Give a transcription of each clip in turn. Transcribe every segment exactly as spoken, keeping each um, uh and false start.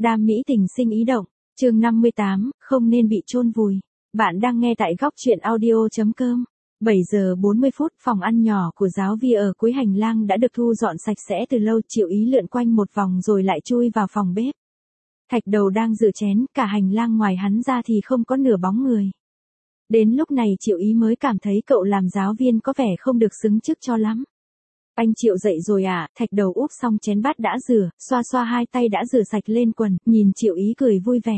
Đam mỹ tình sinh ý động, chương năm mươi tám, không nên bị chôn vùi. Bạn đang nghe tại góc truyện audio chấm com. bảy giờ bốn mươi phút, phòng ăn nhỏ của giáo Vi ở cuối hành lang đã được thu dọn sạch sẽ từ lâu. Triệu Ý lượn quanh một vòng rồi lại chui vào phòng bếp. Thạch Đầu đang rửa chén, cả hành lang ngoài hắn ra thì không có nửa bóng người. Đến lúc này Triệu Ý mới cảm thấy cậu làm giáo viên có vẻ không được xứng chức cho lắm. Anh Triệu dậy rồi à? Thạch Đầu úp xong chén bát đã rửa, xoa xoa hai tay đã rửa sạch lên quần, nhìn Triệu Ý cười vui vẻ.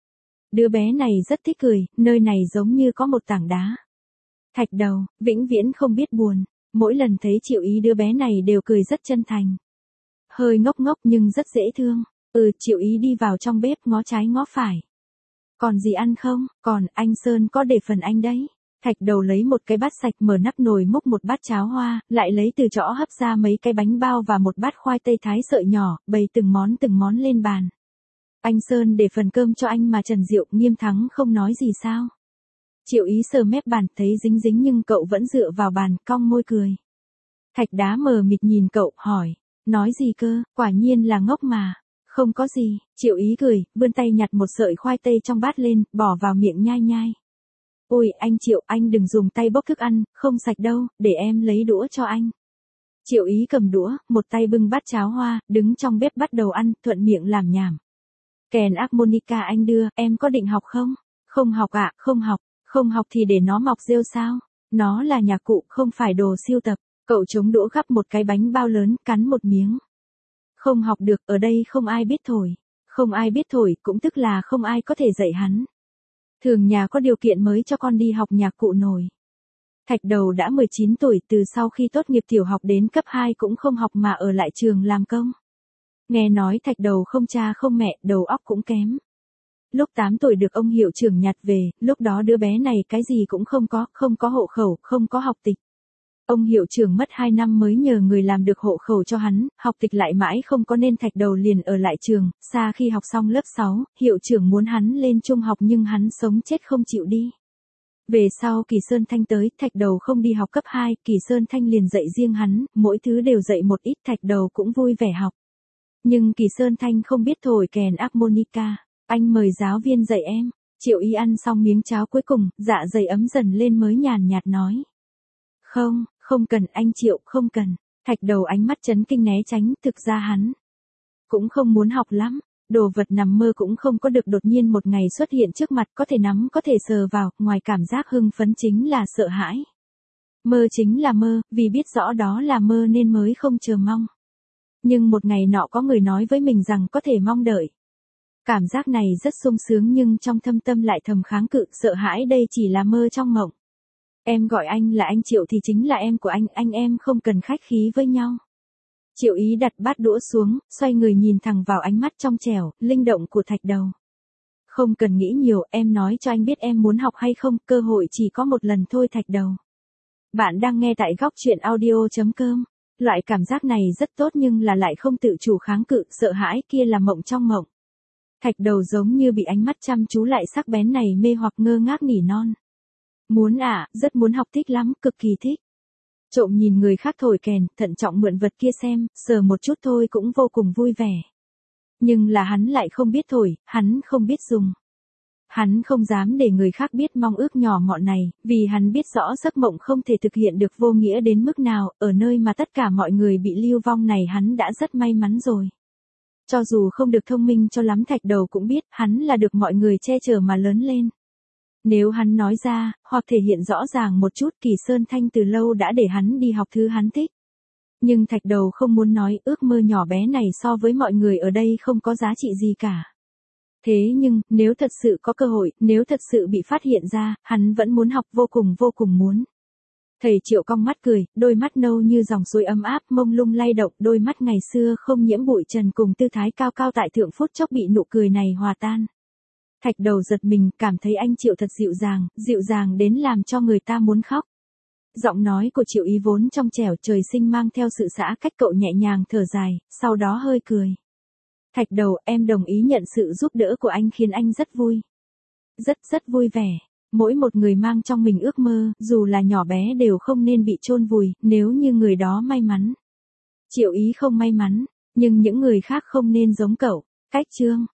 Đứa bé này rất thích cười, nơi này giống như có một tảng đá. Thạch Đầu, vĩnh viễn không biết buồn, mỗi lần thấy Triệu Ý đứa bé này đều cười rất chân thành. Hơi ngốc ngốc nhưng rất dễ thương. Ừ, Triệu Ý đi vào trong bếp ngó trái ngó phải. Còn gì ăn không? Còn, anh Sơn có để phần anh đấy. Thạch Đầu lấy một cái bát sạch, mở nắp nồi múc một bát cháo hoa, lại lấy từ chõ hấp ra mấy cái bánh bao và một bát khoai tây thái sợi nhỏ, bày từng món từng món lên bàn. Anh Sơn để phần cơm cho anh mà Trần Diệu. Nghiêm Thắng không nói gì sao? Triệu Ý sờ mép bàn, thấy dính dính nhưng cậu vẫn dựa vào bàn, cong môi cười. Thạch Đá mờ mịt nhìn cậu, hỏi, nói gì cơ? Quả nhiên là ngốc mà. Không có gì. Triệu Ý cười, vươn tay nhặt một sợi khoai tây trong bát lên, bỏ vào miệng nhai nhai. Ôi, anh Triệu, anh đừng dùng tay bốc thức ăn, không sạch đâu, để em lấy đũa cho anh. Triệu Ý cầm đũa, một tay bưng bát cháo hoa, đứng trong bếp bắt đầu ăn, thuận miệng làm nhảm. Kèn harmonica anh đưa, em có định học không? Không học ạ, à, không học, không học thì để nó mọc rêu sao? Nó là nhạc cụ, không phải đồ sưu tập. Cậu chống đũa gắp một cái bánh bao lớn, cắn một miếng. Không học được, ở đây không ai biết thổi. Không ai biết thổi, cũng tức là không ai có thể dạy hắn. Thường nhà có điều kiện mới cho con đi học nhạc cụ nổi. Thạch Đầu đã mười chín tuổi, từ sau khi tốt nghiệp tiểu học đến cấp hai cũng không học mà ở lại trường làm công. Nghe nói Thạch Đầu không cha không mẹ, đầu óc cũng kém. Lúc tám tuổi được ông hiệu trưởng nhặt về, lúc đó đứa bé này cái gì cũng không có, không có hộ khẩu, không có học tịch. Ông hiệu trưởng mất hai năm mới nhờ người làm được hộ khẩu cho hắn, học tịch lại mãi không có nên Thạch Đầu liền ở lại trường. Xa khi học xong lớp sáu, hiệu trưởng muốn hắn lên trung học nhưng hắn sống chết không chịu đi. Về sau Kỳ Sơn Thanh tới, Thạch Đầu không đi học cấp hai, Kỳ Sơn Thanh liền dạy riêng hắn, mỗi thứ đều dạy một ít, Thạch Đầu cũng vui vẻ học. Nhưng Kỳ Sơn Thanh không biết thổi kèn harmonica, anh mời giáo viên dạy em. Triệu Ý ăn xong miếng cháo cuối cùng, dạ dày ấm dần lên mới nhàn nhạt nói. Không, không cần anh Triệu, không cần. Thạch Đầu ánh mắt chấn kinh né tránh, thực ra hắn cũng không muốn học lắm. Đồ vật nằm mơ cũng không có được, đột nhiên một ngày xuất hiện trước mặt, có thể nắm có thể sờ vào, ngoài cảm giác hưng phấn chính là sợ hãi. Mơ chính là mơ, vì biết rõ đó là mơ nên mới không chờ mong. Nhưng một ngày nọ có người nói với mình rằng có thể mong đợi. Cảm giác này rất sung sướng nhưng trong thâm tâm lại thầm kháng cự, sợ hãi đây chỉ là mơ trong mộng. Em gọi anh là anh Triệu thì chính là em của anh, anh em không cần khách khí với nhau. Triệu Ý đặt bát đũa xuống, xoay người nhìn thẳng vào ánh mắt trong trẻo, linh động của Thạch Đầu. Không cần nghĩ nhiều, em nói cho anh biết em muốn học hay không, cơ hội chỉ có một lần thôi Thạch Đầu. Bạn đang nghe tại góc truyện audio chấm com. Loại cảm giác này rất tốt nhưng là lại không tự chủ kháng cự, sợ hãi kia là mộng trong mộng. Thạch Đầu giống như bị ánh mắt chăm chú lại sắc bén này mê hoặc, ngơ ngác nỉ non. Muốn à, rất muốn học, thích lắm, cực kỳ thích. Trộm nhìn người khác thổi kèn, thận trọng mượn vật kia xem, sờ một chút thôi cũng vô cùng vui vẻ. Nhưng là hắn lại không biết thổi, hắn không biết dùng. Hắn không dám để người khác biết mong ước nhỏ mọn này, vì hắn biết rõ giấc mộng không thể thực hiện được vô nghĩa đến mức nào, ở nơi mà tất cả mọi người bị lưu vong này hắn đã rất may mắn rồi. Cho dù không được thông minh cho lắm, Thạch Đầu cũng biết hắn là được mọi người che chở mà lớn lên. Nếu hắn nói ra, hoặc thể hiện rõ ràng một chút, Kỳ Sơn Thanh từ lâu đã để hắn đi học thứ hắn thích. Nhưng Thạch Đầu không muốn nói, ước mơ nhỏ bé này so với mọi người ở đây không có giá trị gì cả. Thế nhưng, nếu thật sự có cơ hội, nếu thật sự bị phát hiện ra, hắn vẫn muốn học, vô cùng vô cùng muốn. Thầy Triệu cong mắt cười, đôi mắt nâu như dòng suối ấm áp, mông lung lay động, đôi mắt ngày xưa không nhiễm bụi trần cùng tư thái cao cao tại thượng phút chốc bị nụ cười này hòa tan. Thạch Đầu giật mình, cảm thấy anh Triệu thật dịu dàng, dịu dàng đến làm cho người ta muốn khóc. Giọng nói của Triệu Ý vốn trong trẻo trời sinh mang theo sự xã cách, cậu nhẹ nhàng thở dài, sau đó hơi cười. Thạch Đầu, em đồng ý nhận sự giúp đỡ của anh khiến anh rất vui. Rất rất vui vẻ. Mỗi một người mang trong mình ước mơ, dù là nhỏ bé đều không nên bị chôn vùi, nếu như người đó may mắn. Triệu Ý không may mắn, nhưng những người khác không nên giống cậu. Cách chương